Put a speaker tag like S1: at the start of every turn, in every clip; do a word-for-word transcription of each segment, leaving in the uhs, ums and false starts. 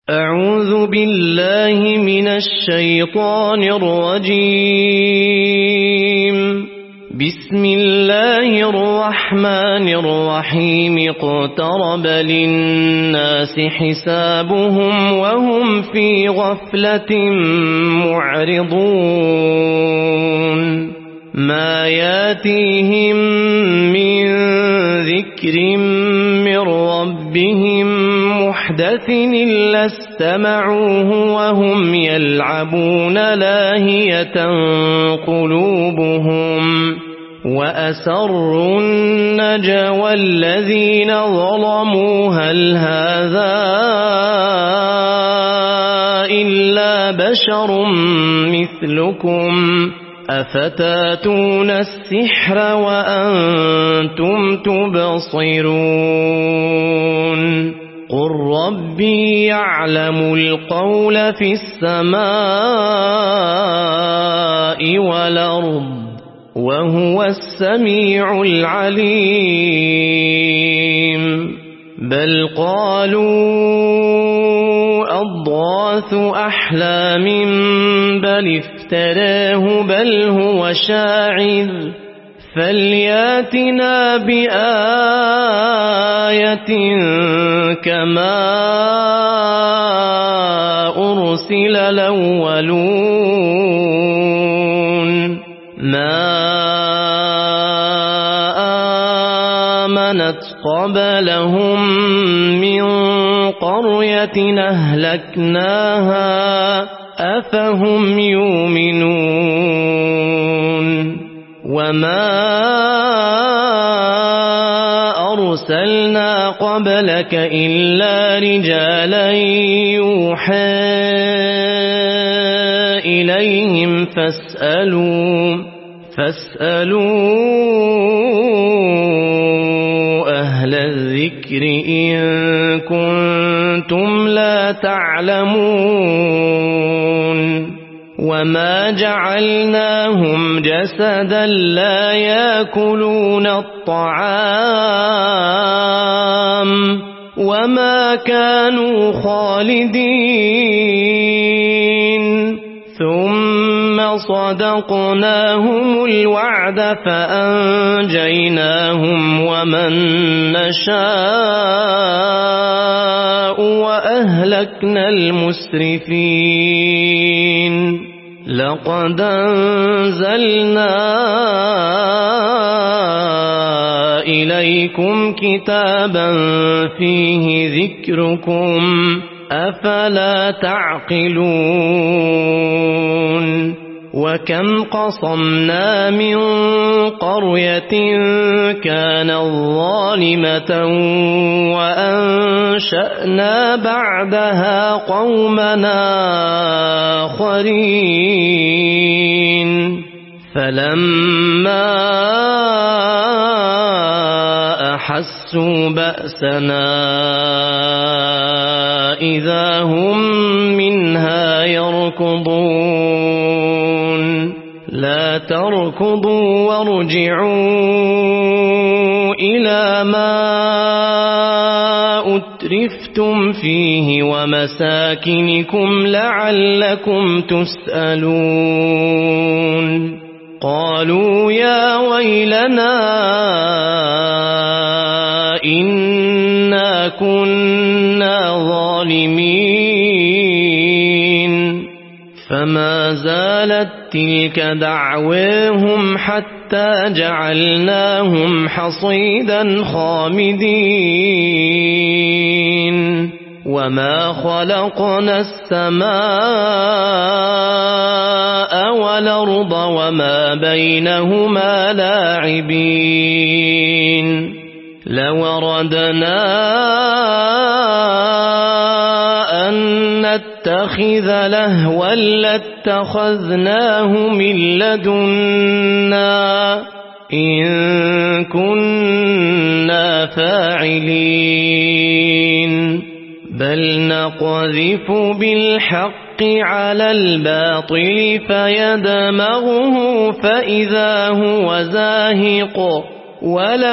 S1: أعوذ بالله من الشيطان الرجيم. بسم الله الرحمن الرحيم. اقترب للناس حسابهم وهم في غفلة معرضون. ما ياتيهم من ذكر من ربهم محدث إلا استمعوه وهم يلعبون لاهية قلوبهم وأسروا النجوى الذين ظلموا هل هذا إلا بشر مثلكم أفتاتون السحر وأنتم تبصرون. قل ربي يعلم القول في السماء والأرض وهو السميع العليم. بل قالوا أضغاث أحلام بل افتراه بل هو شاعر فلياتنا بآية كما أرسل الأولون. ما آمنت قبلهم من قرية أهلكناها أفهم يؤمنون. وما أرسلنا قبلك إلا رجالا يوحى إليهم فاسألوا فاسألوا أهل الذكر إن كنتم لا تعلمون. وما جعلناهم جسدا لا يأكلون الطعام وما كانوا خالدين. ثم صدقناهم الوعد فأنجيناهم ومن نشاء وأهلكنا المسرفين. لقد أنزلنا إليكم كتابا فيه ذكركم أفلا تعقلون. وكم قصمنا من قرية كانت ظالمة وأنشأنا بعدها قومنا آخرين. فلما أحسوا بأسنا إذا هم منها يركضون. لا تركضوا وارجعوا إلى ما أترفتم فيه ومساكنكم لعلكم تسألون. قالوا يا ويلنا إنا كنا ظالمين. فما زالت تلك دعواهم حتى جعلناهم حصيدا خامدين. وما خلقنا السماء والأرض وما بينهما لاعبين. لو أردنا أن نتخذ لهوا لاتخذناه من لدنا إن كنا فاعلين. بل نقذف بالحق على الباطل فيدمغه فإذا هو زاهق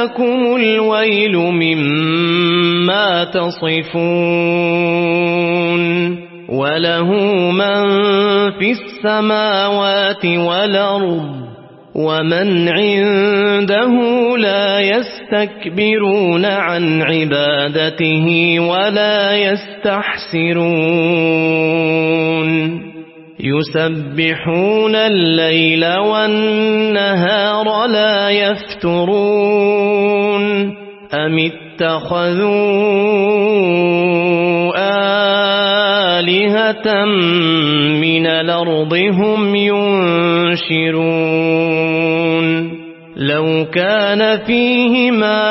S1: ولكم الويل مما تصفون. وله من في السماوات والأرض ومن عنده لا يستكبرون عن عبادته ولا يستحسرون يسبحون الليل والنهار لا يفترون أم اتخذوا آلهة من الأرض هم ينشرون لو كان فيهما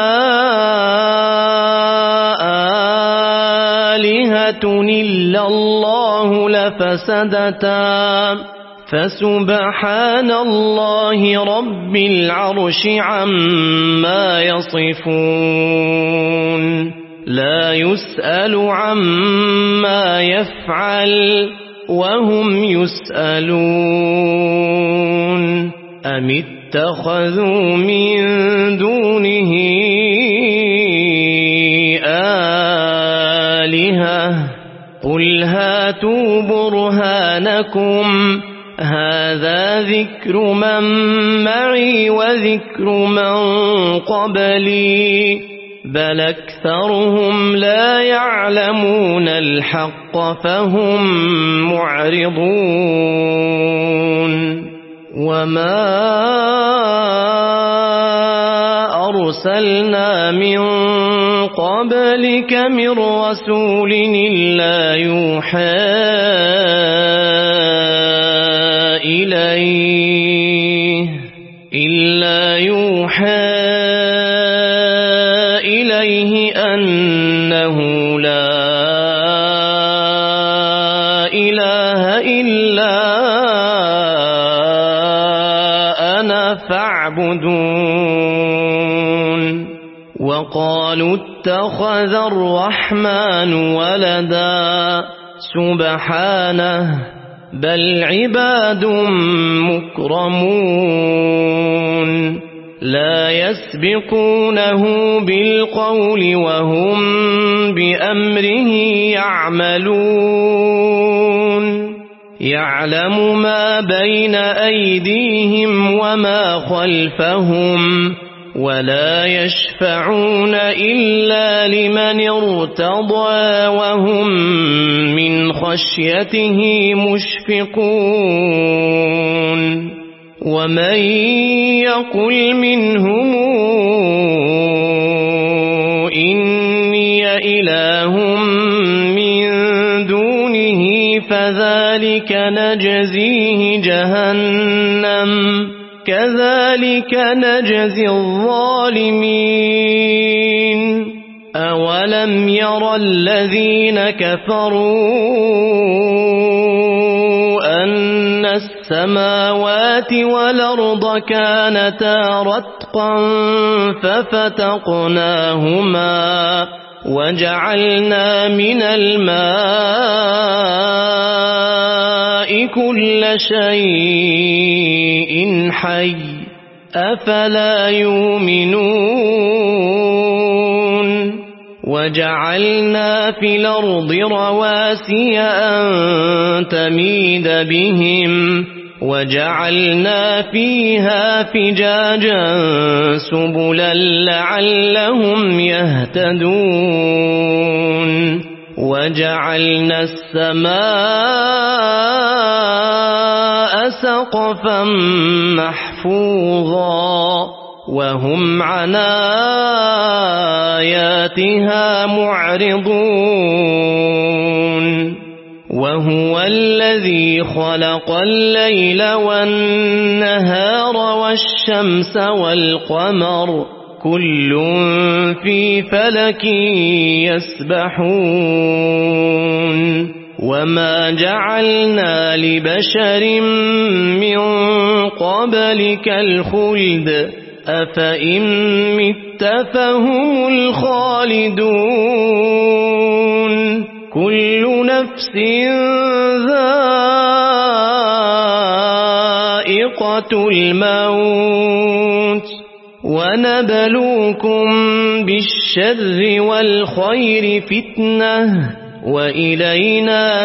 S1: آلهة إلا الله لفسدتا فسبحان الله رب العرش عما يصفون لا يسأل عما يفعل وهم يسألون أم اتخذوا من دونه آلهة قل هاتوا برهانكم هذا ذكر من معي وذكر من قبلي بل أكثرهم لا يعلمون الحق فهم معرضون وما أرسلنا من قبلك من رسول إلا يوحى إليه إلا يوحى إليه أنه لا إله إلا أنا فاعبدون وقالوا اتخذ الرحمن ولدا سبحانه بل عباد مكرمون لا يسبقونه بالقول وهم بأمره يعملون يعلم ما بين أيديهم وما خلفهم ولا يشفعون إلا لمن ارتضى وهم من خشيته مشفقون ومن يقل منهم إني إله من دونه فذلك نجزيه جهنم كذلك نجزي الظالمين أولم ير الذين كفروا أن السماوات والأرض كانتا رتقا ففتقناهما وجعلنا من الماء كل شيء حي أفلا يؤمنون وجعلنا في الأرض رواسي أن تميد بهم وجعلنا فيها فجاجا سبلا لعلهم يهتدون وجعلنا السماء سقفا محفوظا وهم عن آياتها معرضون وهو الذي خلق الليل والنهار والشمس والقمر كل في فلك يسبحون وما جعلنا لبشر من قبلك الخلد أفإن مت فهم الخالدون كل نفس ذائقة الموت ونبلوكم بالشر والخير فتنة وإلينا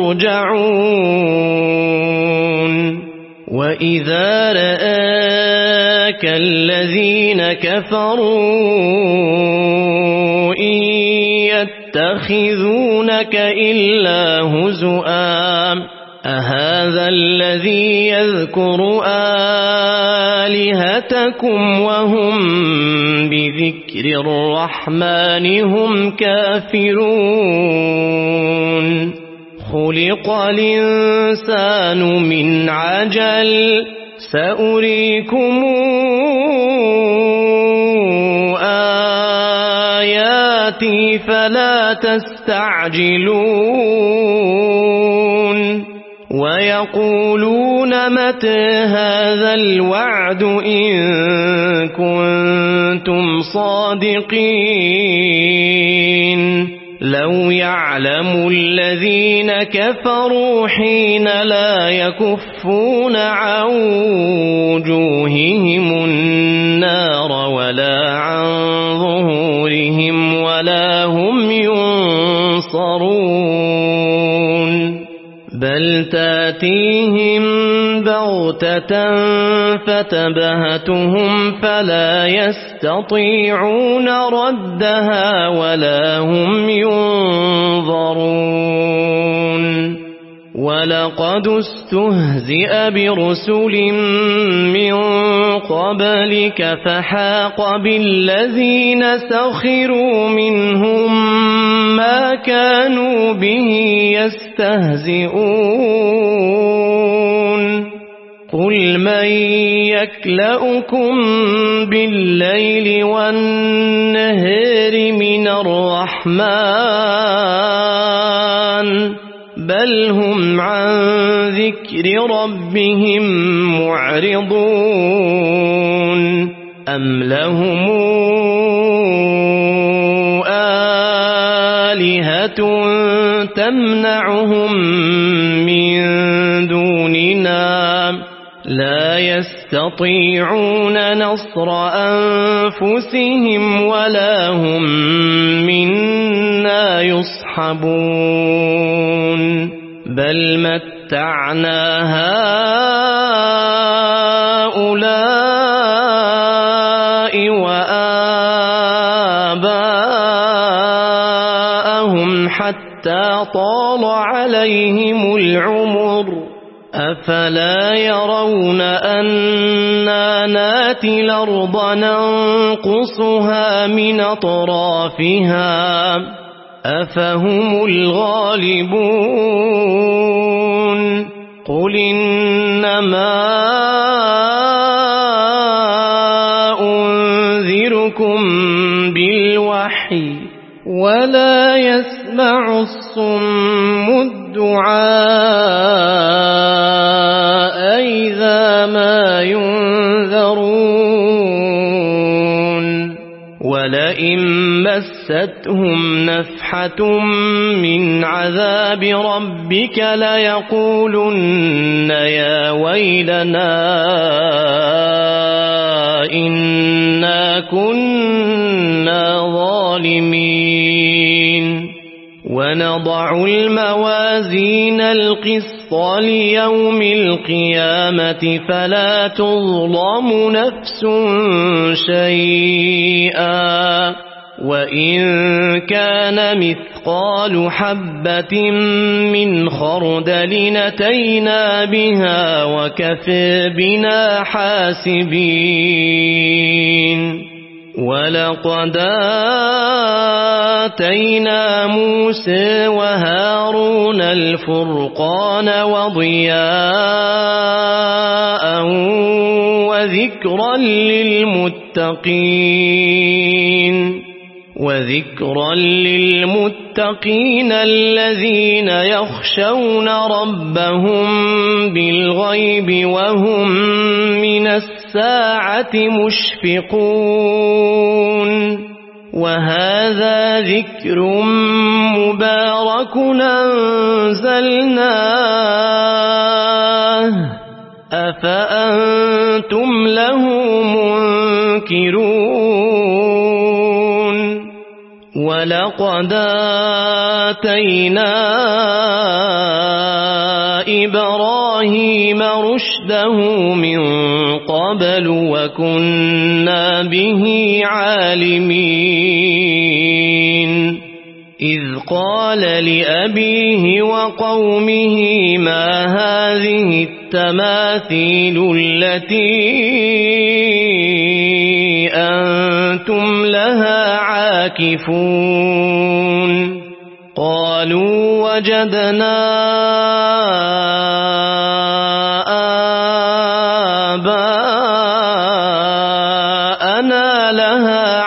S1: ترجعون وإذا رآك الذين كفروا إن يتخذونك إلا هزؤا أهذا الذي يذكر آلهتكم وهم بذكر الرحمن هم كافرون خلق الإنسان من عجل سأريكم آياتي فلا تستعجلون ويقولون متى هذا الوعد إن كنتم صادقين لو يعلم الذين كفروا حين لا يكفون عن وجوههم النار ولا عن ظهورهم ولا هم ينصرون بل تاتيهم بغتة فتبهتهم فلا يستطيعون ردها ولا هم ينظرون ولقد استهزئ برسل من قبلك فحاق بالذين سخروا منهم ما كانوا به يستهزئون قل من يكلؤكم بالليل والنهار من الرحمن بل هم عن ذكر ربهم معرضون أم لهم آلهة تمنعهم من دوننا لا يستطيعون نصر أنفسهم ولا هم منا يصحبون بل متعنا هؤلاء وآباءهم حتى طال عليهم العمر أفلا يرون أنا ناتي الأرض ننقصها من أطرافها أفهم الغالبون قل إنما أنذركم بالوحي ولا يسمع الصم الدعاء إذا ما ينذرون ولئن مستهم نفحة من عذاب ربك ليقولن يا ويلنا إنا كنا ظالمين ونضع الموازين القسط ليوم القيامة فلا تظلم نفس شيئا وإن كان مثقال حبة من خردل أتينا بها وكفى بنا حاسبين ولقد آتينا موسى وهارون الفرقان وضياء وذكرا للمتقين وذكرا للمتقين الذين يخشون ربهم بالغيب وهم من الساعة مشفقون وهذا ذكر مبارك أنزلناه أفأنتم له منكرون ولقد آتينا إبراهيم رشده من قبل وكنا به عالمين إذ قال لأبيه وقومه ما هذه التماثيل التي أنتم لها عاكفون قالوا وجدنا آباءنا لها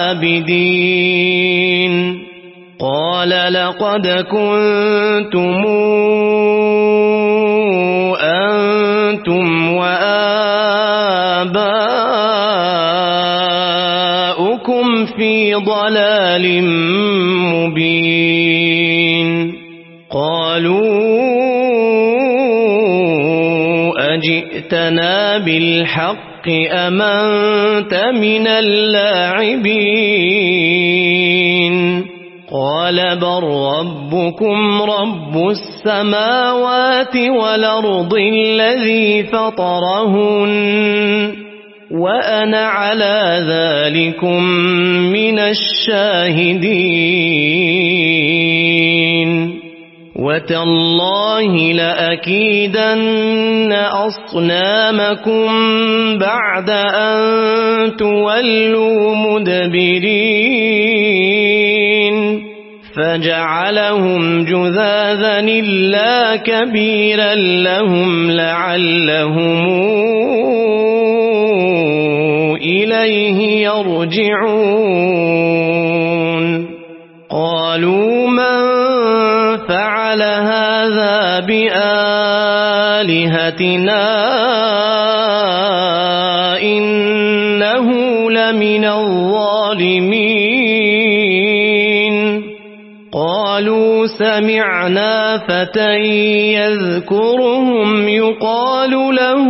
S1: عابدين قال لقد كنتم أنتم وآباؤكم في ضلال مبين قالوا أجئتنا بالحق أم أنت من اللاعبين قال بل ربكم رب السماوات والأرض الذي فطرهن وأنا على ذلكم من الشاهدين وتالله لأكيدن أصنامكم بعد أن تولوا مدبرين فجعلهم جذاذا إلا كبيرا لهم لعلهم إليه يرجعون قالوا من فعل هذا بآلهتنا إنه لمن الظالمين قالوا سمعنا فتى يذكرهم يقال له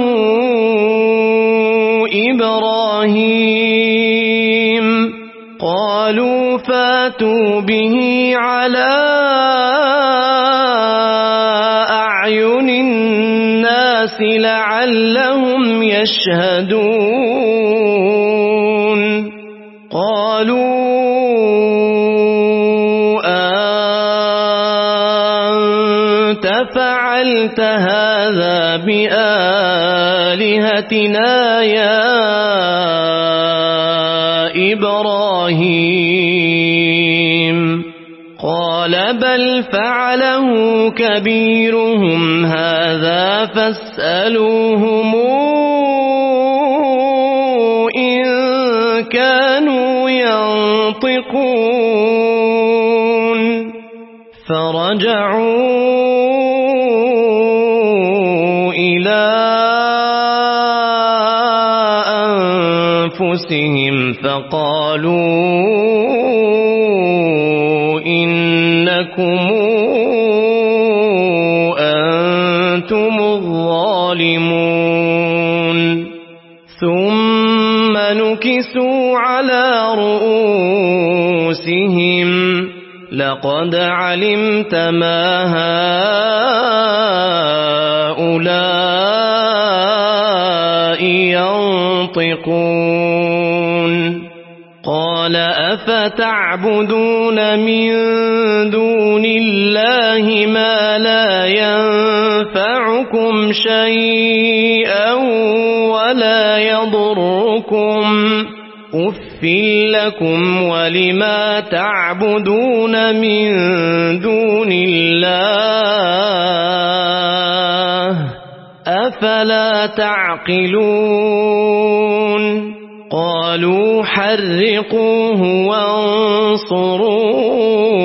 S1: إبراهيم قالوا فاتوا به على أعين الناس لعلهم يشهدون قالوا أنت فعلت هذا بآلهتنا يا إبراهيم قال بل فعله كبيرهم هذا فاسألوهم إن كانوا ينطقون فرجعوا إلى أنفسهم فقالوا إنكم أنتم الظالمون ثم نكسوا على رؤوسهم لقد علمت ما هؤلاء ينطقون قال أفتعبدون من دون الله ما لا ينفعكم شيئا ولا يضركم أف لكم ولما تعبدون من دون الله أفلا تعقلون قالوا حرقوه وانصروا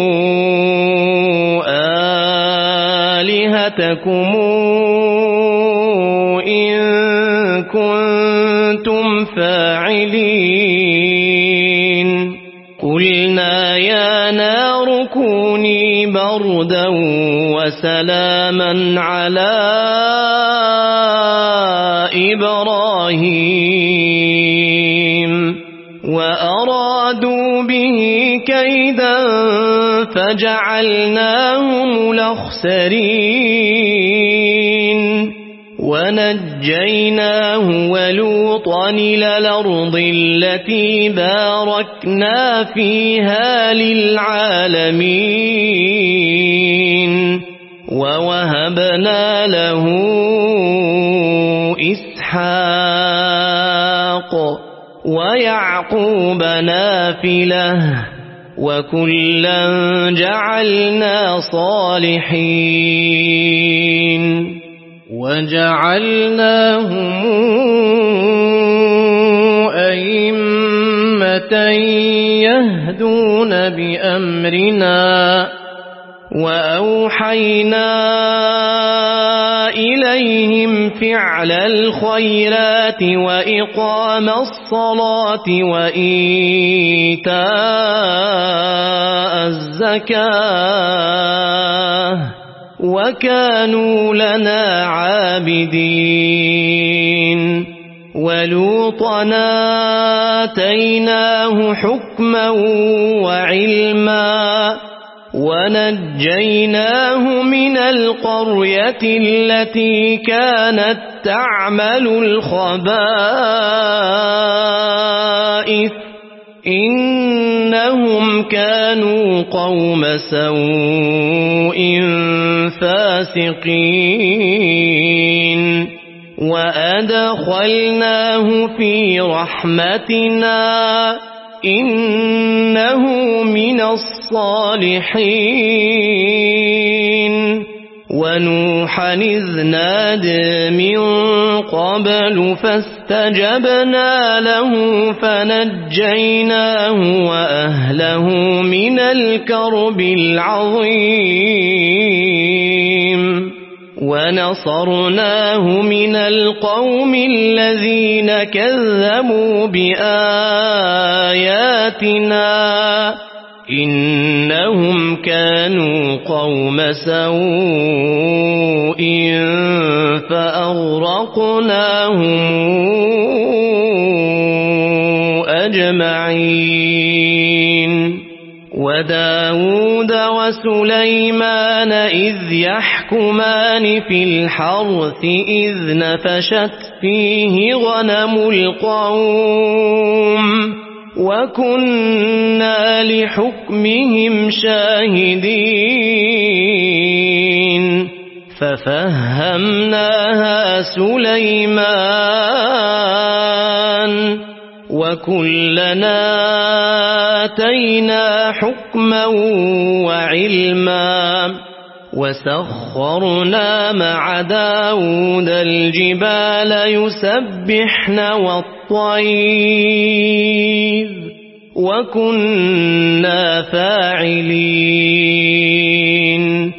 S1: آلهتكم إن كنتم فاعلين قلنا يا نار كوني بردا وسلاما على إبراهيم وأرادوا به كيدا فجعلناهم الأخسرين ونجيناه ولوطا إلى الأرض التي باركنا فيها للعالمين ووهبنا له إسحاق ويعقوب نافلة وكلا جعلنا صالحين وجعلناهم أئمة يهدون بأمرنا وأوحينا إليهم فعل الخيرات وإقام الصلاة وإيتاء الزكاة وكانوا لنا عابدين ولوطا آتيناه حكما وعلما ونجيناه من القرية التي كانت تعمل الخبائث إنهم كانوا قوم سوء فاسقين وأدخلناه في رحمتنا إنه من الصالحين ونوحا إذ نادى من قبل فاستجبنا له فنجيناه وأهله من الكرب العظيم ونصرناه من القوم الذين كذبوا بآياتنا إنهم كانوا قوم سوء فأغرقناهم أجمعين وداود وسليمان إذ يحكمان في الحرث إذ نفشت فيه غنم القوم وكنا لحكمهم شاهدين ففهمناها سليمان وكلنا آتينا حكما وعلما وسخرنا مع داود الجبال يسبحن والطير وكنا فاعلين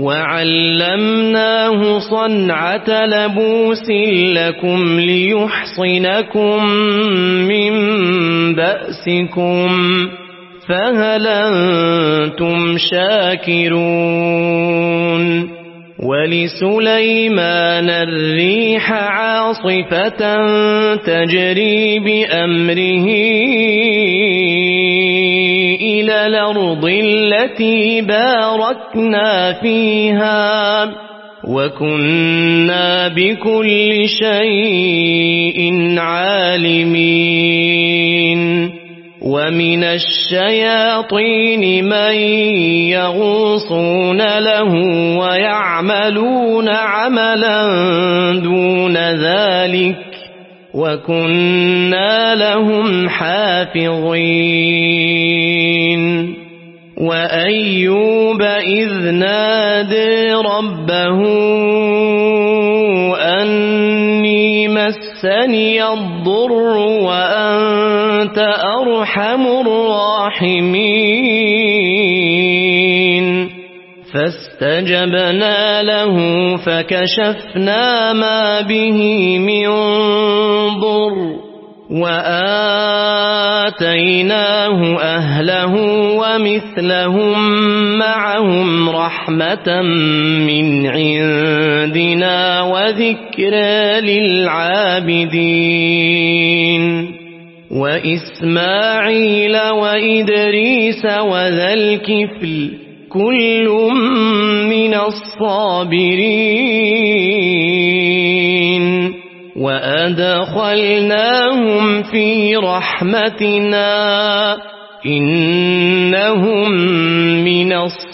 S1: وعلمناه صنعة لبوس لكم ليحصنكم من بأسكم فهل أنتم شاكرون ولسليمان الريح عاصفة تجري بأمره إلى الأرض التي باركنا فيها وكنا بكل شيء عالمين ومن الشياطين من يغوصون له ويعملون عملا دون ذلك وكنا لهم حافظين وأيوب إذ نادى ربه أني مسني الضر وأنت أرحم الراحمين فاستجبنا له فكشفنا ما به من ضر وآتيناه أهله ومثلهم معهم رحمة من عندنا وذكرى للعابدين وإسماعيل وإدريس وذا الكفل كل من الصابرين وأدخلناهم في رحمتنا إنهم من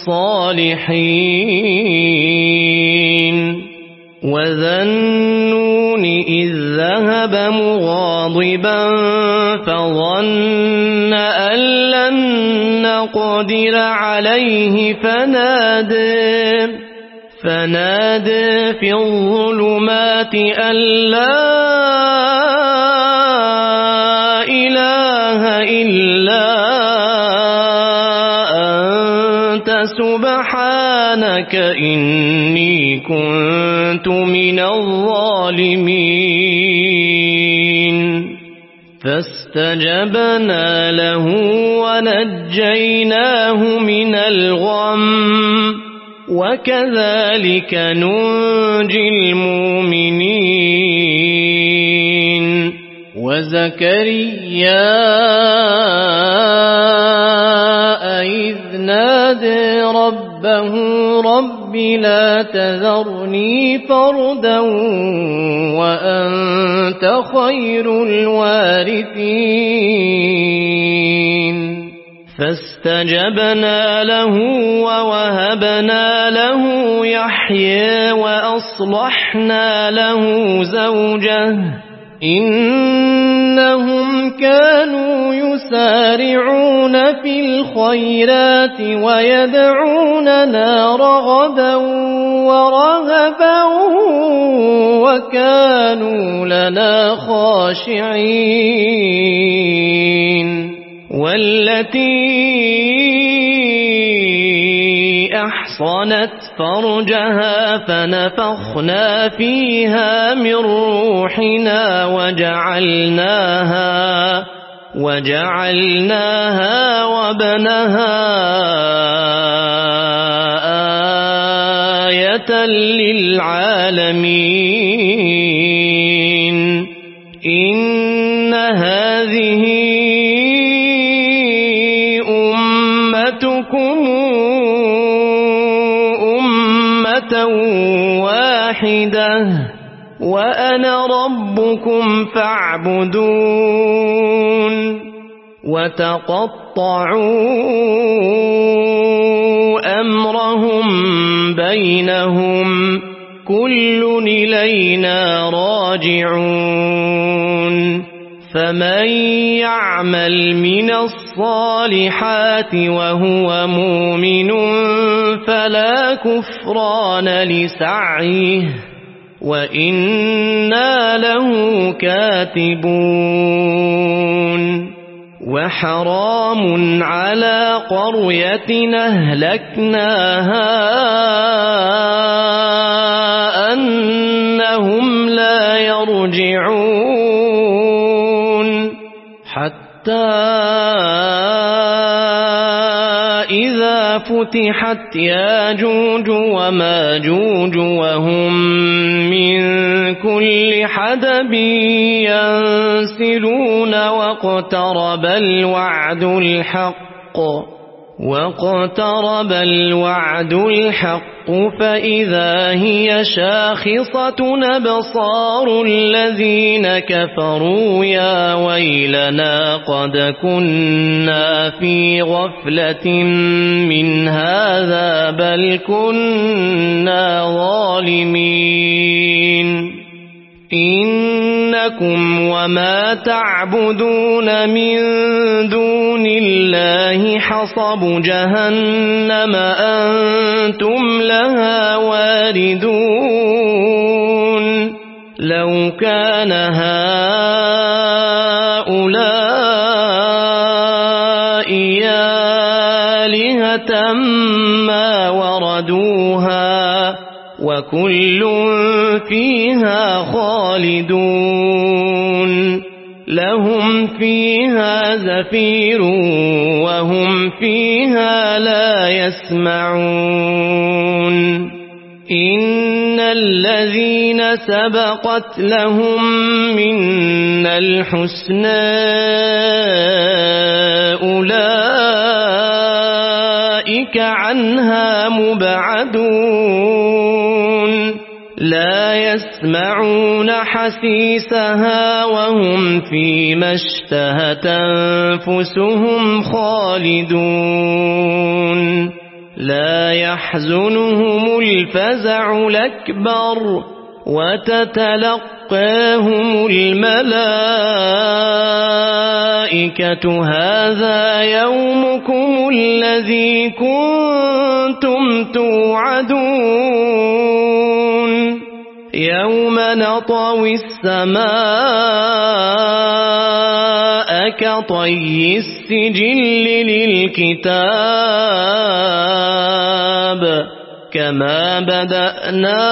S1: الصالحين وذا النون إذ ذهب مغاضبا فظن أن لن نقدر عليه فنادى فنادى في الظلمات أن لا إله إلا أنت سبحانك إني كنت من الظالمين فاستجبنا له ونجيناه من الغم وكذلك ننجي المؤمنين وزكريا إذ نادى ربه رب لا تذرني فردا وأنت خير الوارثين فاستجبنا له ووهبنا له يحيى وأصلحنا له زوجه إنهم كانوا يسارعون في الخيرات ويدعوننا رغبا ورهبا وكانوا لنا خاشعين والتي أحصنت فرجها فنفخنا فيها من روحنا وجعلناها وجعلناها وابنها آية للعالمين إن هذه أمتكم أمة واحدة وأنا ربكم فاعبدون وتقطعوا أمرهم بينهم كل إلينا راجعون فمن يعمل من الصالحات وهو مؤمن فلا كفران لسعيه وإنا له كاتبون وحرام على قرية أهلكناها أنهم لا يرجعون حتى إذا فتحت ياجوج وماجوج وهم من كل حدب ينسلون واقترب الوعد الحق واقترب الوعد الحق فإذا هي شاخصة أبصار الذين كفروا يا ويلنا قد كنا في غفلة من هذا بل كنا ظالمين إنكم وما تعبدون من دون الله حصب جهنم أنتم لها واردون لو كان هؤلاء آلهة ما وردوها وكل فيها خالدون لهم فيها زفير وهم فيها لا يسمعون إن الذين سبقت لهم منا الحسنى أولئك عنها مبعدون لا يسمعون حسيسها وهم فيما اشتهت أنفسهم خالدون لا يحزنهم الفزع الأكبر وتتلقاهم الملائكة هذا يومكم الذي كنتم توعدون يوم نطوي السماء كطي السجل للكتاب كما بدأنا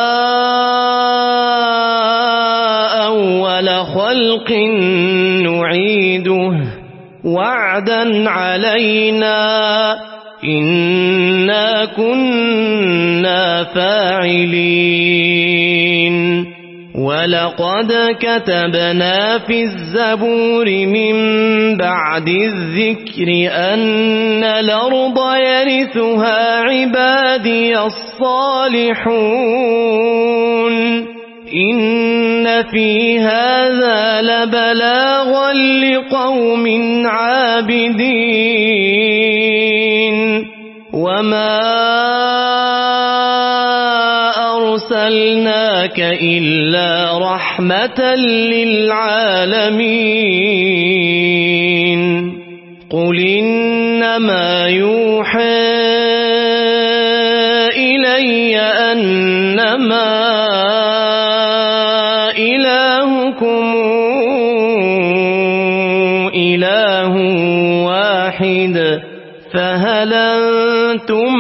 S1: أول خلق نعيده وعدا علينا إنا كنا فاعلين ولقد كتبنا في الزبور من بعد الذكر أن الأرض يرثها عبادي الصالحون إن في هذا لبلاغا لقوم عابدين وما أرسلناك إلا رحمة للعالمين قل إنما يوحى إلي أنما إلهكم إله واحد فهل أنتم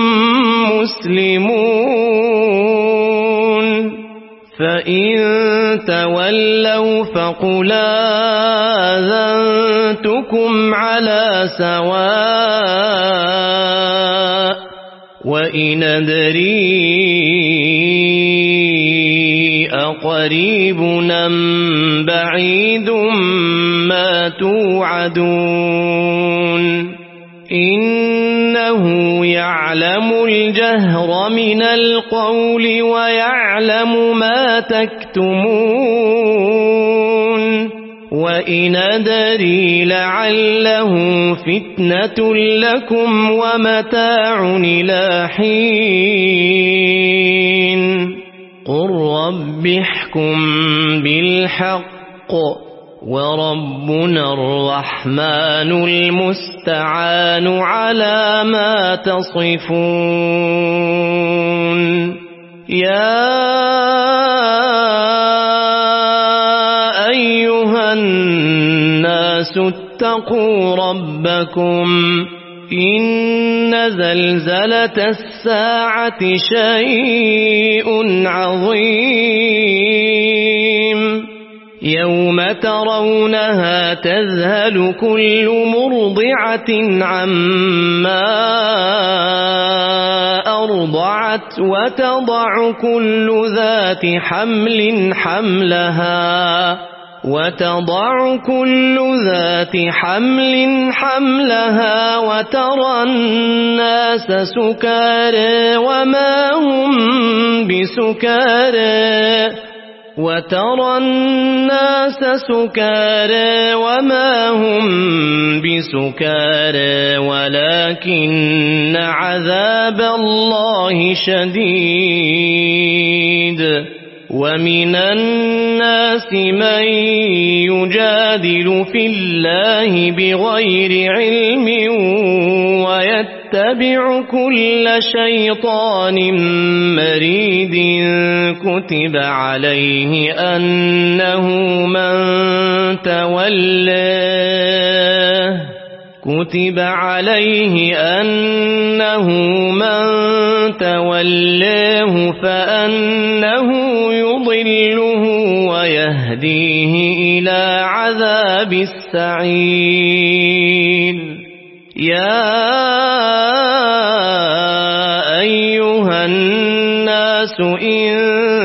S1: مسلمون فإن تولوا فقل آذنتكم على سواء وإن أدري أقريب أم بعيد ما توعدون إنه يعلم الجهر من القول ويعلم ما تكتمون وإن أدري لعله فتنة لكم ومتاع إلى حين قل رب احكم بالحق وربنا الرحمن المستعان على ما تصفون يا أيها الناس اتقوا ربكم إن زلزلة الساعة شيء عظيم يوم ترونها تذهل كل مرضعة عما أرضعت وتضع كل ذات حمل حملها وتضع كل ذات حمل حملها وترى الناس سكارى وما هم بسكارى وترى الناس سكارى وما هم بسكارى ولكن عذاب الله شديد ومن الناس من يجادل في الله بغير علم ويتبع كل شيطان مريد كتب عليه أنه من تولاه كتب عليه أنه من تولاه فأنه يضله ويهديه إلى عذاب السعير يا أيها الناس الناس إن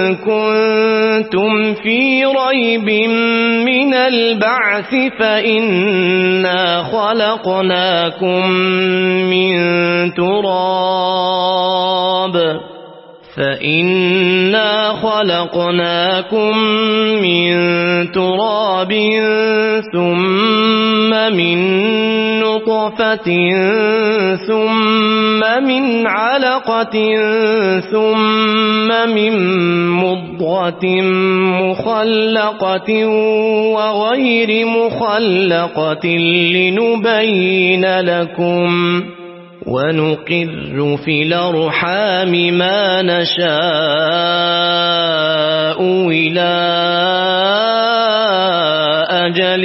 S1: كنتم في ريب من البعث فإنا خلقناكم من تراب فإنا خلقناكم من تراب ثم من نطفة ثم من علقة ثم من مضغة مخلقة وغير مخلقة لنبين لكم ونقر في الأرحام ما نشاء إلى أجل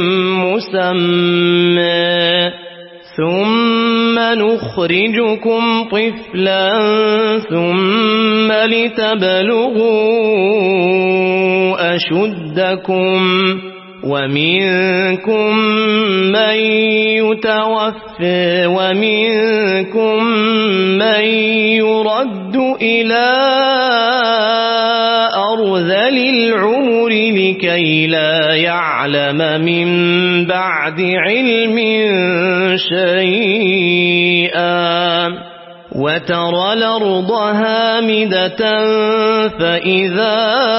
S1: مسمى ثم نخرجكم طفلا ثم لتبلغوا أشدكم ومنكم من يتوفى ومنكم من يرد إلى أرذل العمر لكي لا يعلم من بعد علم شيئا وترى الأرض هامدة فإذا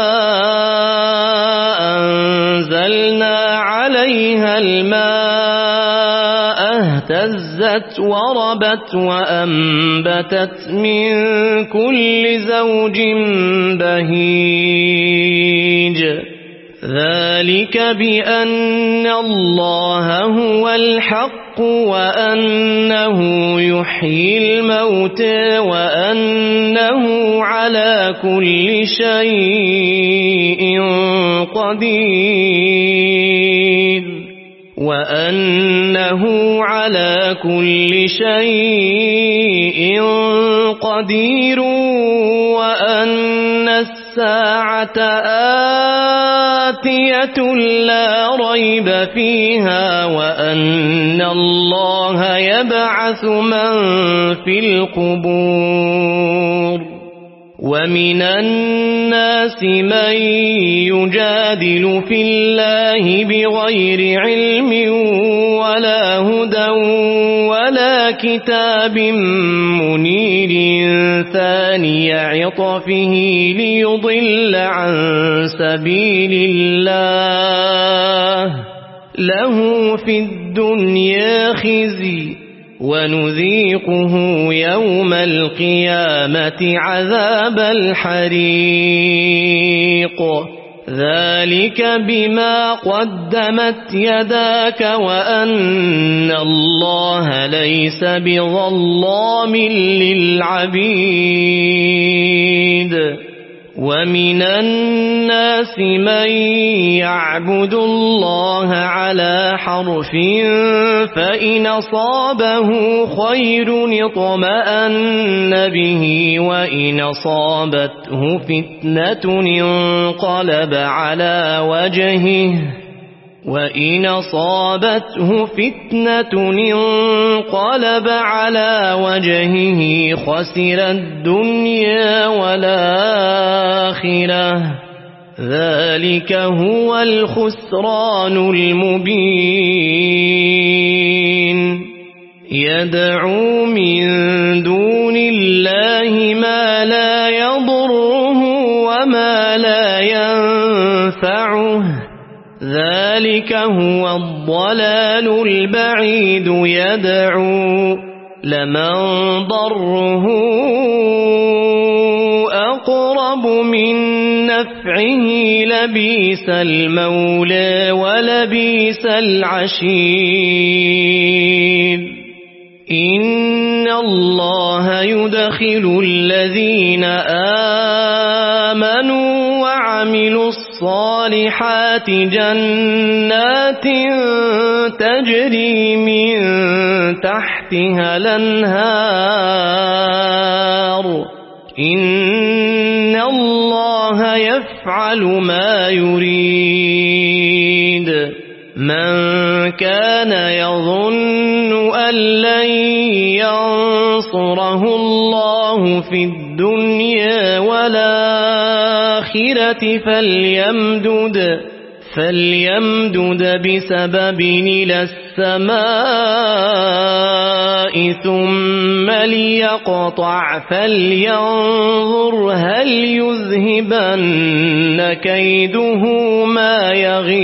S1: أنزلنا عليها الماء اهتزت وربت وأنبتت من كل زوج بهيج ذلك بأن الله هو الحق وأنه يحيي الموتى وأنه على كل شيء قدير وأنه على كل شيء قدير وأن الساعة آتية لا ريب فيها وأن الله يبعث من في القبور ومن الناس من يجادل في الله بغير علم ولا هدى ولا كتاب منير ثاني عطفه ليضل عن سبيل الله له في الدنيا خزي ونذيقه يوم القيامة عذاب الحريق ذلك بما قدمت يداك وأن الله ليس بظلام للعبيد ومن الناس من يعبد الله على حرف فإن أصابه خير اطمأن به وإن أصابته فتنة انقلب على وجهه وإن أصابته فتنة انقلب على وجهه خسر الدنيا والآخرة ذلك هو الخسران المبين يدعو من دون الله ما لا يضره وما لا ينفعه ذلك هو الضلال البعيد يدعو لمن ضره أقرب من نفعه لبيس المولى ولبيس العشير إن الله يدخل الذين آمنوا وعملوا الصالحات جنات تجري من تحتها الأنهار إن الله يفعل ما يريد من كان يظن أن لن ينصره الله في الدنيا الدنيا والآخرة فليمدد فليمدد بسبب إلى السماء ثم ليقطع فلينظر هل يذهبن كيده ما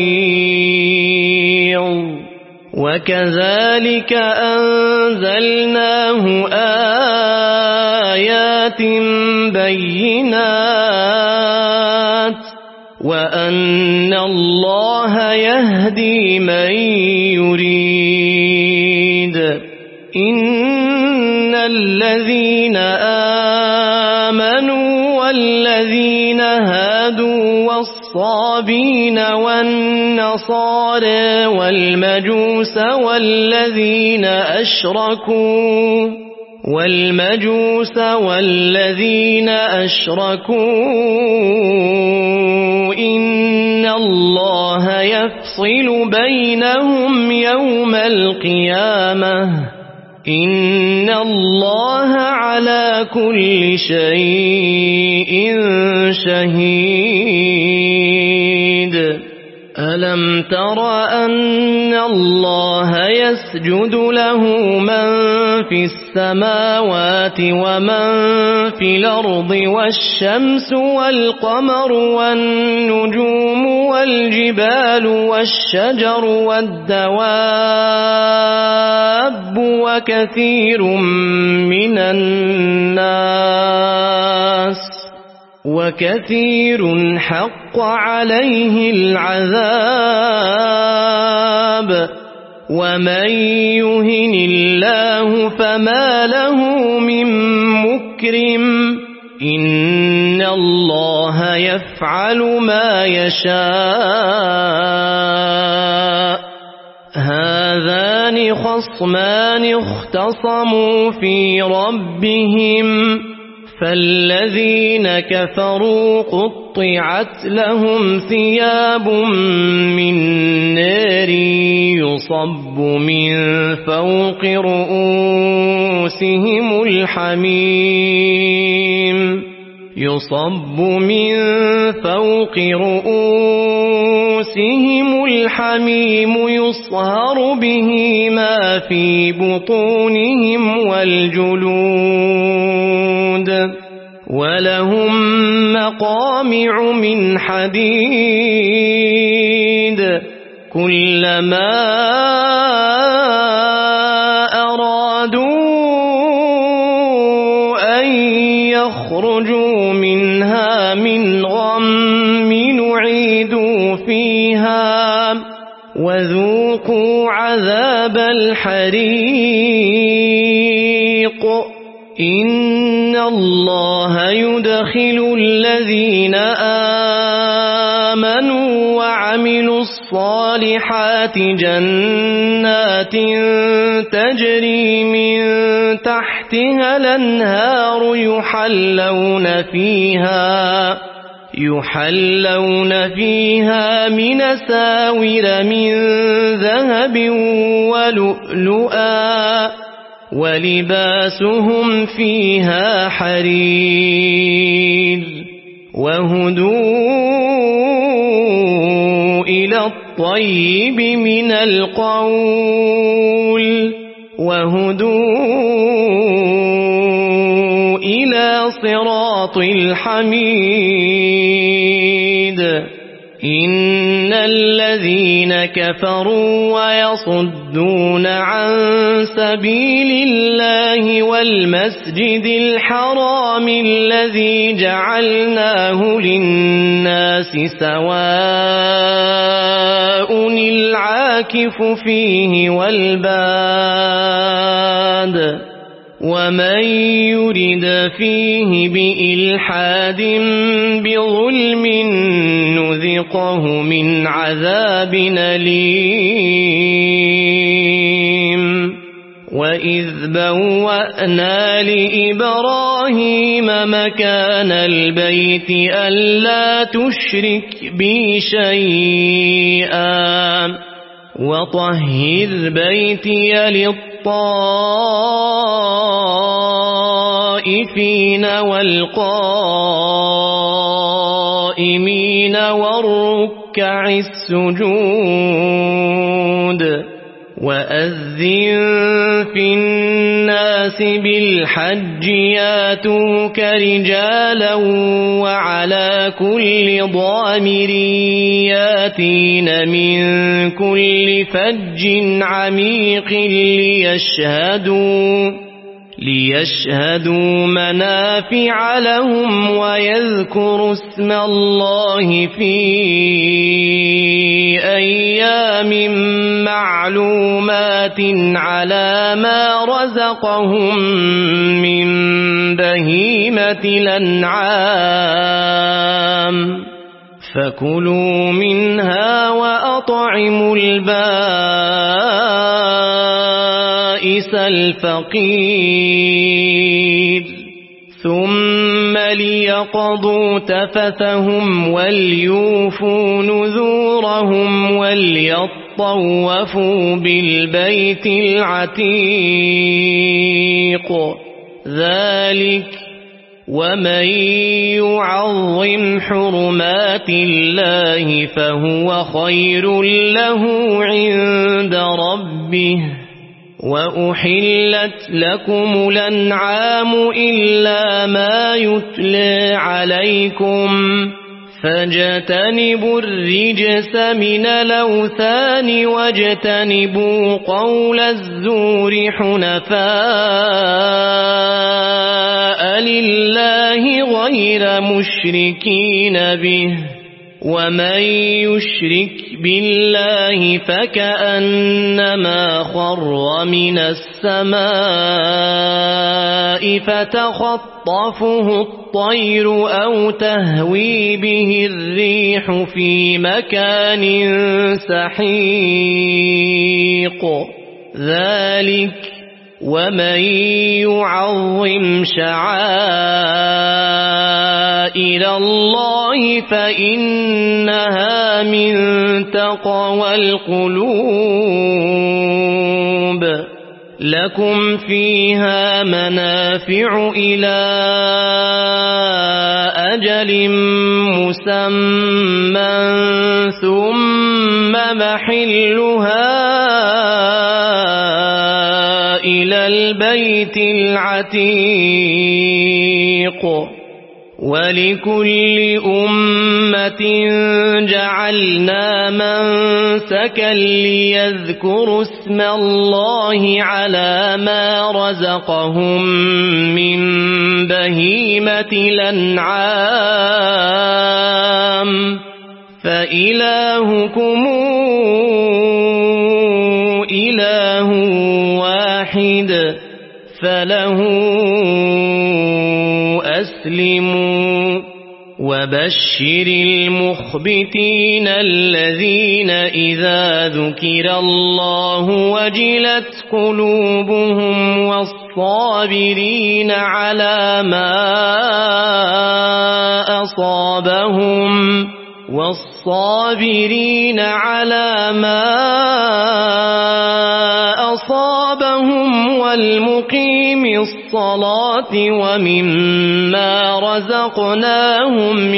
S1: يغيظ وكذلك أنزلناه آيات بينات وأن الله يهدي من يريد إن الذين آمنوا والذين هادوا والصابين والنصارى والمجوس والذين أشركوا والمجوس والذين أشركوا إن الله يفصل بينهم يوم القيامة إن الله على كل شيء شهيد ألم تر أن الله يسجد له من في السماوات ومن في الأرض والشمس والقمر والنجوم والجبال والشجر والدواب وكثير من الناس وكثير حق عليه العذاب ومن يهن الله فما له من مكرم إن الله يفعل ما يشاء هذان خصمان اختصموا في ربهم فالذين كفروا قطعت لهم ثياب من نار يصب من فوق رؤوسهم الحميم يصب من فوق رؤوسهم الحميم يصهر به ما في بطونهم والجلود ولهم مقامع من حديد كلما أرادوا أن يخرجوا منها من غم نعيدوا فيها وذوقوا عذاب الحريق إن الله يدخل الذين آمنوا وعملوا الصالحات جنات تجري من تحتها الأنهار يحلون فيها يحلون فيها من أساور من ذهب ولؤلؤا ولباسهم فيها حرير وهدوا إلى الطيب من القول وهدوا إلى صراط الحميد إن الذين كفروا ويصدون عن سبيل الله والمسجد الحرام الذي جعلناه للناس سواء العاكف فيه والباد ومن يرد فيه بإلحاد بظلم نذقه من عذاب أليم وإذ بوأنا لإبراهيم مكان البيت ألا تشرك بي شيئا وطهر بيتي للطائفين الخائفين والقائمين والركع السجود وأذن في الناس بالحج ياتوك رجالا وعلى كل ضامر ياتين من كل فج عميق ليشهدوا ليشهدوا منافع لهم ويذكروا اسم الله في أيام معلومات على ما رزقهم من بهيمة الأنعام فكلوا منها وأطعموا البائس الفقير ثم ليقضوا تفثهم وليوفوا نذورهم وليطوفوا بالبيت العتيق ذلك ومن يعظم حرمات الله فهو خير له عند ربه وأحلت لكم الأنعام إلا ما يتلى عليكم فاجتنبوا الرجس من الأوثان واجتنبوا قول الزور حنفاء لله غير مشركين به ومن يشرك بالله فكأنما خر من السماء فتخطفه الطير أو تهوي به الريح في مكان سحيق ذلك ومن يعظم شعائر الله فإنها من تقوى القلوب لكم فيها منافع إلى أجل مسمى ثم محلها إلى البيت العتيق ولكل أمة جعلنا منسكا ليذكروا اسم الله على ما رزقهم من بهيمة الأنعام فإلهكم إله واحد فله أسلموا وبشر المخبتين الذين إذا ذكر الله وجلت قلوبهم والصابرين على ما أصابهم والصابرين على ما أصابهم والمقيم الصلاة ومما رزقناهم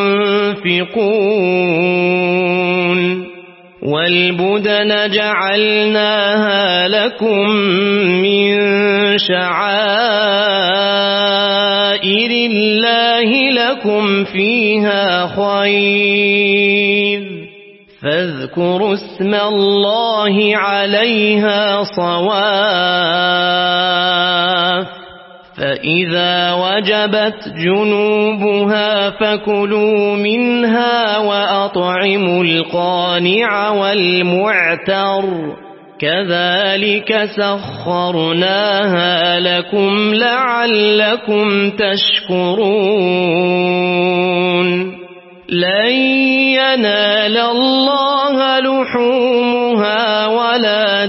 S1: ينفقون والبدن جعلناها لكم من شعائر الله لكم فيها خير فاذكروا اسم الله عليها صواف فإذا وجبت جنوبها فكلوا منها وأطعموا القانع والمعتر كذلك سخرناها لكم لعلكم تشكرون لن ينال الله لحومها ولا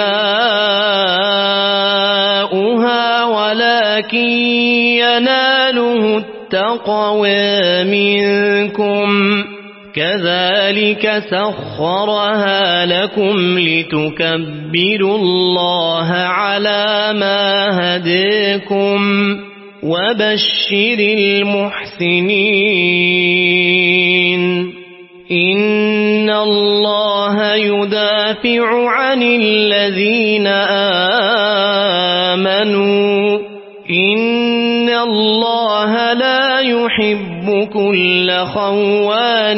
S1: دماؤها ولكن يناله التقوى منكم كذلك سخرها لكم لتكبروا الله على ما هداكم وبشر المحسنين إن الله يدافع عن الذين آمنوا إن الله لا يحب كل خوان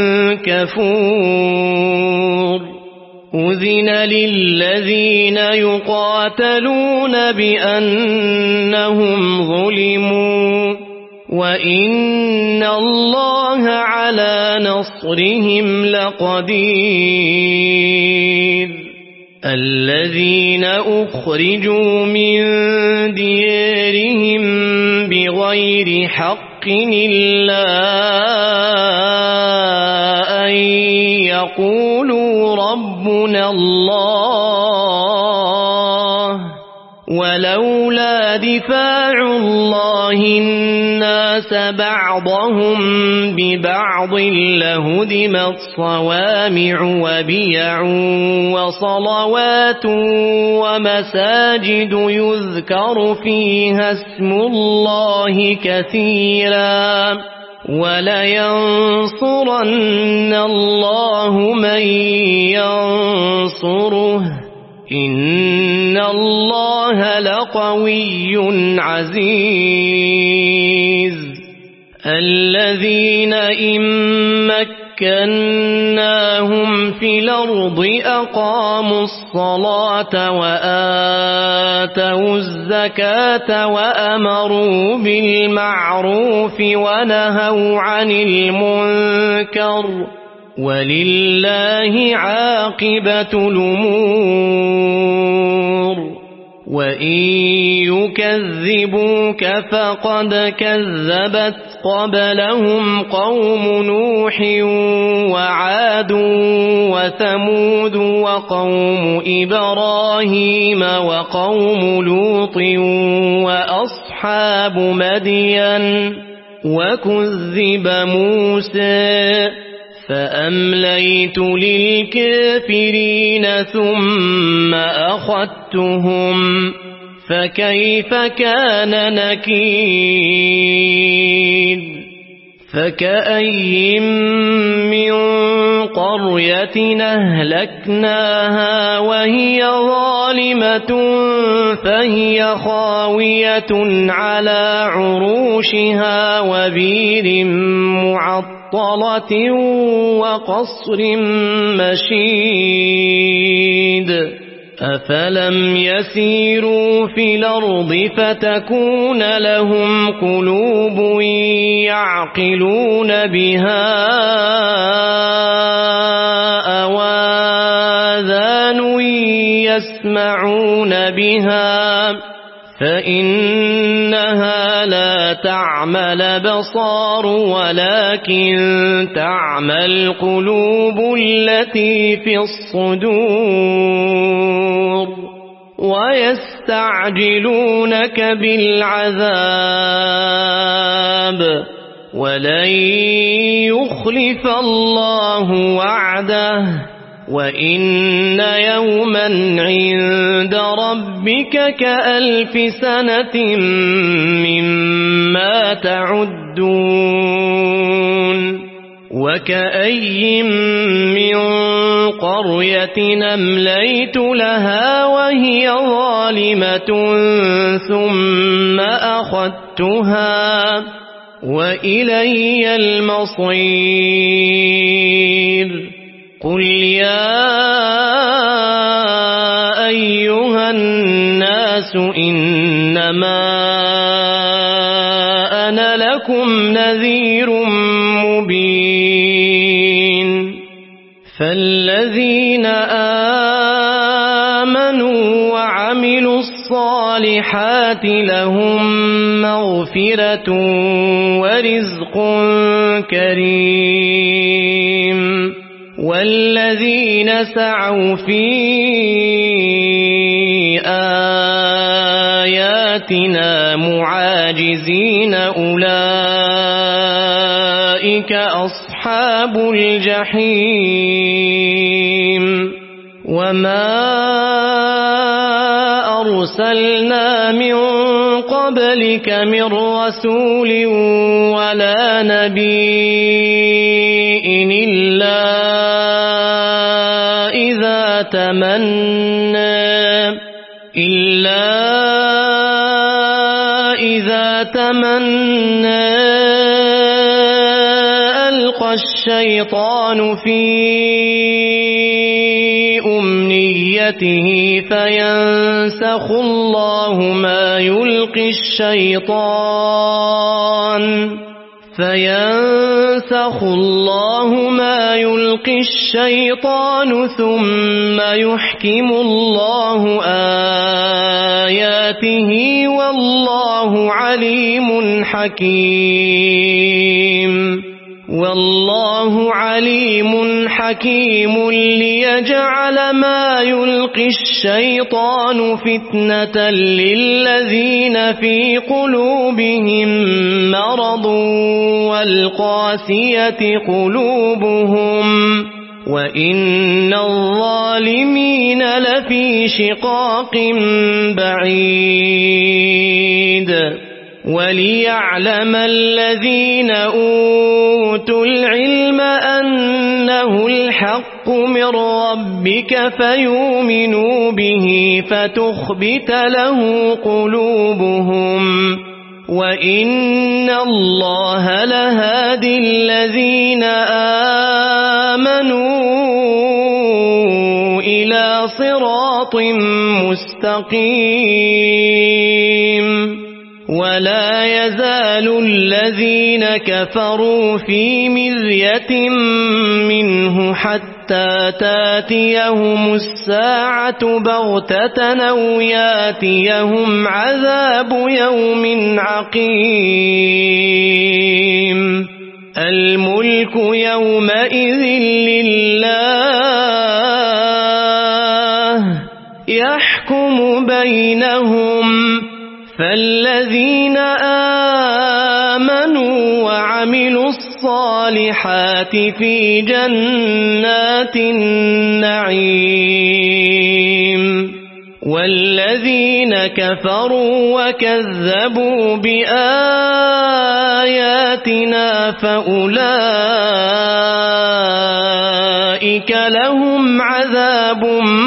S1: كفور أذن للذين يقاتلون بأنهم ظلموا وإن الله على نصرهم لقدير الذين أخرجوا من ديارهم بغير حق إلا أن يقولوا ربنا الله ولولا دفاع الله الناس بعضهم ببعض لهدمت صوامع وبيع وصلوات ومساجد يذكر فيها اسم الله كثيرا ولينصرن الله من ينصره إن الله لقوي عزيز الذين إن مكناهم في الأرض أقاموا الصلاة وآتوا الزكاة وأمروا بالمعروف ونهوا عن المنكر ولله عاقبة الأمور وإن يكذبوك فقد كذبت قبلهم قوم نوح وعاد وثمود وقوم إبراهيم وقوم لوط وأصحاب مدين وكذب موسى فأمليت للكافرين ثم أخذتهم فكيف كان نكير فكأي من قرية أهلكناها وهي ظالمة فهي خاوية على عروشها وبير معطلة وقصر مشيد أفلم يسيروا في الأرض فتكون لهم قلوب يعقلون بها أو آذان يسمعون بها فإنها لا تعمى الأبصار ولكن تعمى القلوب التي في الصدور ويستعجلونك بالعذاب ولن يخلف الله وعده وإن يوما عند ربك كألف سنة مما تعدون وكأي من قرية أمليت لها وهي ظالمة ثم أخذتها وإلي المصير قل يا أيها الناس إنما أنا لكم نذير مبين فالذين آمنوا وعملوا الصالحات لهم مغفرة ورزق كريم والذين سعوا في آياتنا معاجزين أولئك أصحاب الجحيم وما أرسلنا من قبل ذلك من رسول ولا نبي إلا إذا تمنى إلا إذا تمنى ألقى الشيطان في أمنيته فينسخ الله ما يلقي الشيطان فينسخ الله ما يلقي الشيطان ثم يحكم الله آياته والله عليم حكيم والله عليم حكيم ليجعل ما يلقي الشيطان فتنة للذين في قلوبهم مرض والقاسية قلوبهم وإن الظالمين لفي شقاق بعيد وليعلم الذين أوتوا العلم أنه الحق من ربك فيؤمنوا به فتخبت له قلوبهم وإن الله لهادي الذين آمنوا إلى صراط مستقيم ولا يزال الذين كفروا في مرية منه حتى تاتيهم الساعة بغتة أو ياتيهم عذاب يوم عقيم الملك يومئذ لله يحكم بينهم فالذين آمنوا وعملوا الصالحات في جنات النعيم والذين كفروا وكذبوا بآياتنا فأولئك لهم عذاب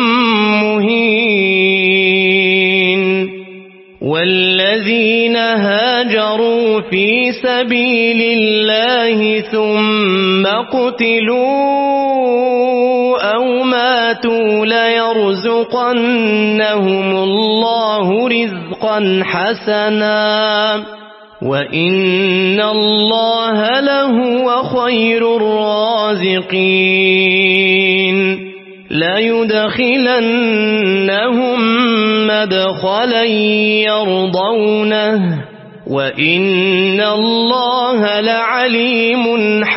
S1: مهين والذين هاجروا في سبيل الله ثم قتلوا أو ماتوا ليرزقنهم الله رزقا حسنا وإن الله لهو خير الرازقين ليدخلنهم مدخلا يرضونه وإن الله لعليم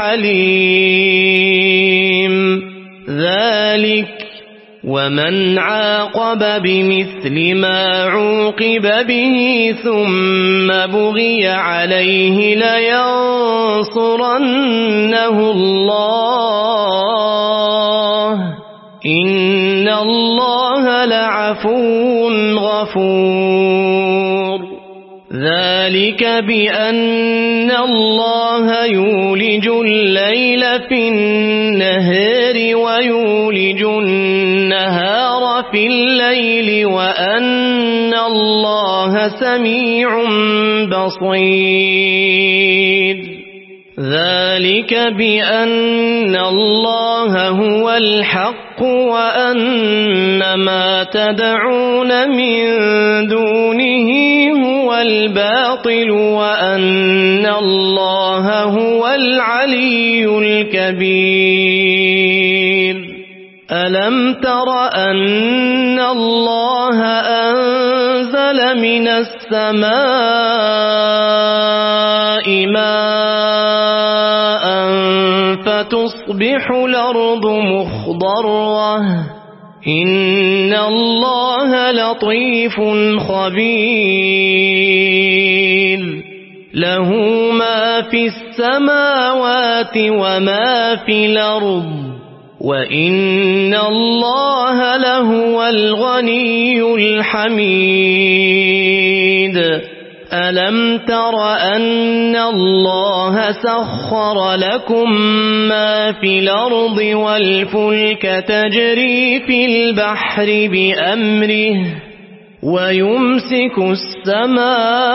S1: حليم ذلك ومن عاقب بمثل ما عوقب به ثم بغي عليه لينصرنه الله إن الله لعفو غفور ذلك بأن الله يولج الليل في النهار ويولج النهار في الليل وأن الله سميع بصير ذلك بأن الله هو الحق وأن ما تدعون من دونه هو الباطل وأن الله هو العلي الكبير ألم تر أن الله أنزل من السماء ماء فتصبح الأرض مخضرة إن الله لطيف خبير له ما في السماوات وما في الأرض وإن الله لهو الغني الحميد ألم تر أن الله سخر لكم ما في الأرض والفلك تجري في البحر بأمره ويمسك السماء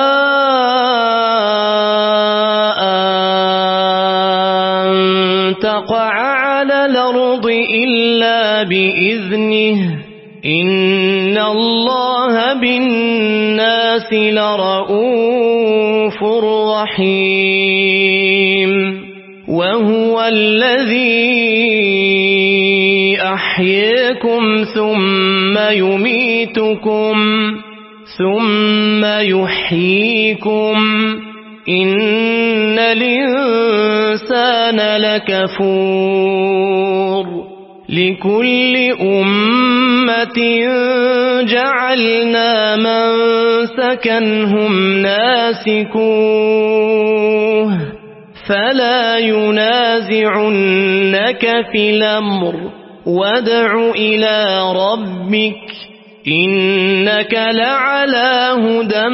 S1: أن تقع على الأرض إلا بإذنه إن الله بالناس لرؤوف رحيم وهو الذي أحياكم ثم يميتكم ثم يحييكم إن الإنسان لكفور لكل أمة جعلنا منسكا هم ناسكوه فلا ينازعنك في الأمر وادع إلى ربك إنك لعلى هدى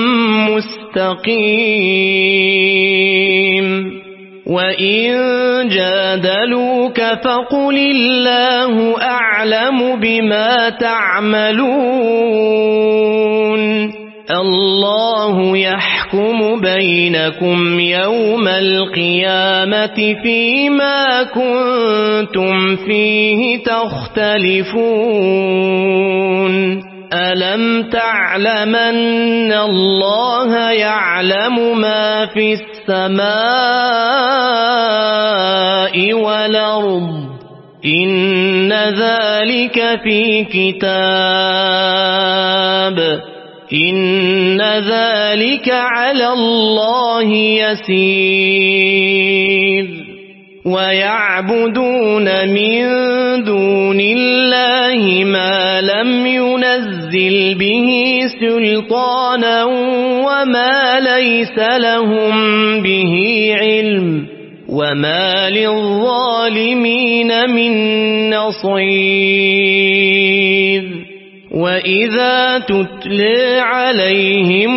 S1: مستقيم وإن جادلوك فقل الله أعلم بما تعملون الله يحكم بينكم يوم القيامة فيما كنتم فيه تختلفون ألم تعلمن الله يعلم ما في السماء والأرض إن ذلك في كتاب إن ذلك على الله يسير ويعبدون من دون الله ما لم ينزل به سلطانا وما ليس لهم به علم وما للظالمين من نصير وإذا تتلى عليهم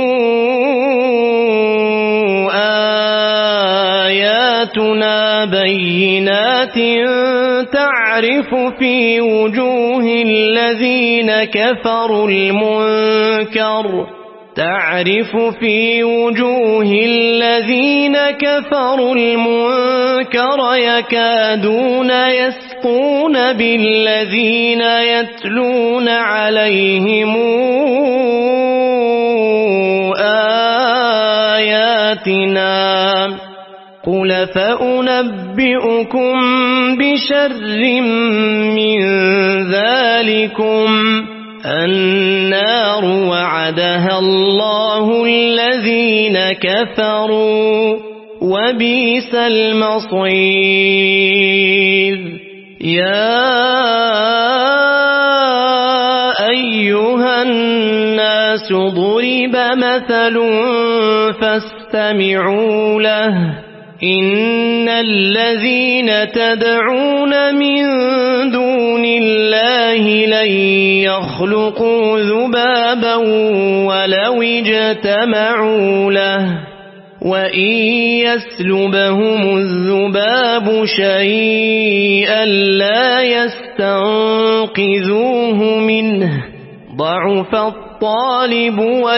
S1: آياتنا بينات تعرف في وجوه الذين كفروا المنكر تعرف في وجوه الذين كفروا المنكر يكادون يسقون بالذين يتلون عليهم آياتنا قل فأنبئكم بشر من ذلكم النار وعدها الله الذين كفروا وبئس المصير يا أيها الناس ضرب مثل فاستمعوا له إن الذين تدعون من دون الله لن يخلقوا ذبابا ولو اجتمعوا له وإن يسلبهم الذباب شيئا لا يستنقذوه منه ضعف الطالب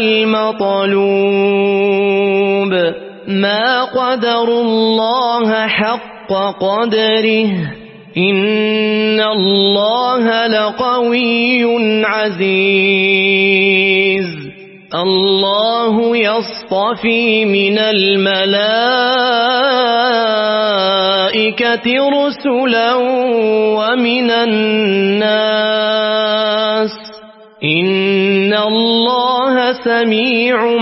S1: والمطلوب ما قدروا الله حق قدره إن الله لقوي عزيز الله يصطفي من الملائكة رسلا ومن الناس إن الله سميع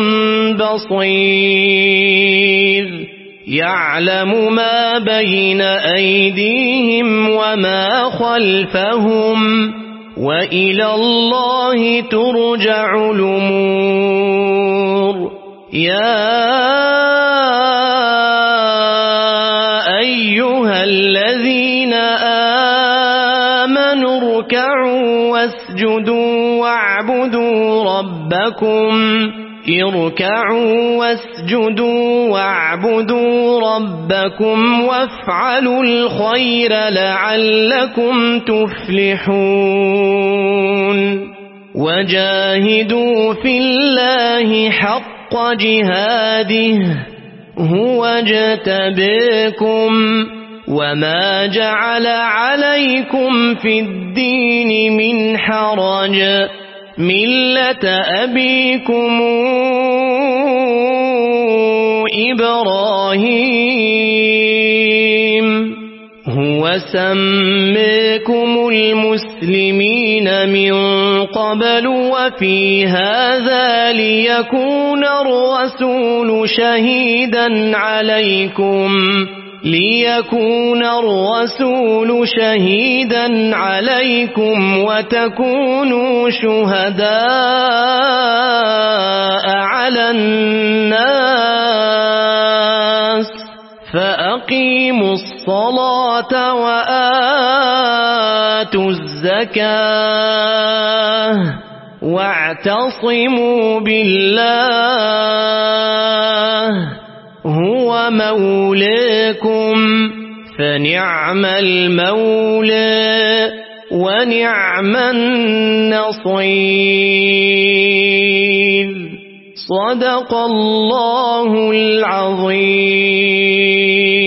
S1: بصير يعلم ما بين أيديهم وما خلفهم وإلى الله ترجع الأمور يا أيها الذين آمنوا اركعوا واسجدوا واعبدوا ربكم اركعوا واسجدوا واعبدوا ربكم وافعلوا الخير لعلكم تفلحون وجاهدوا في الله حق جهاده هو اجتباكم وما جعل عليكم في الدين من حرج ملة أبيكم إبراهيم هو سماكم المسلمين من قبل وفي هذا ليكون الرسول شهيدا عليكم ليكون الرسول شهيدا عليكم وتكونوا شهداء على الناس فأقيموا الصلاة وآتوا الزكاة واعتصموا بالله هو مولاكم فنعم المولى ونعم النصير صدق الله العظيم.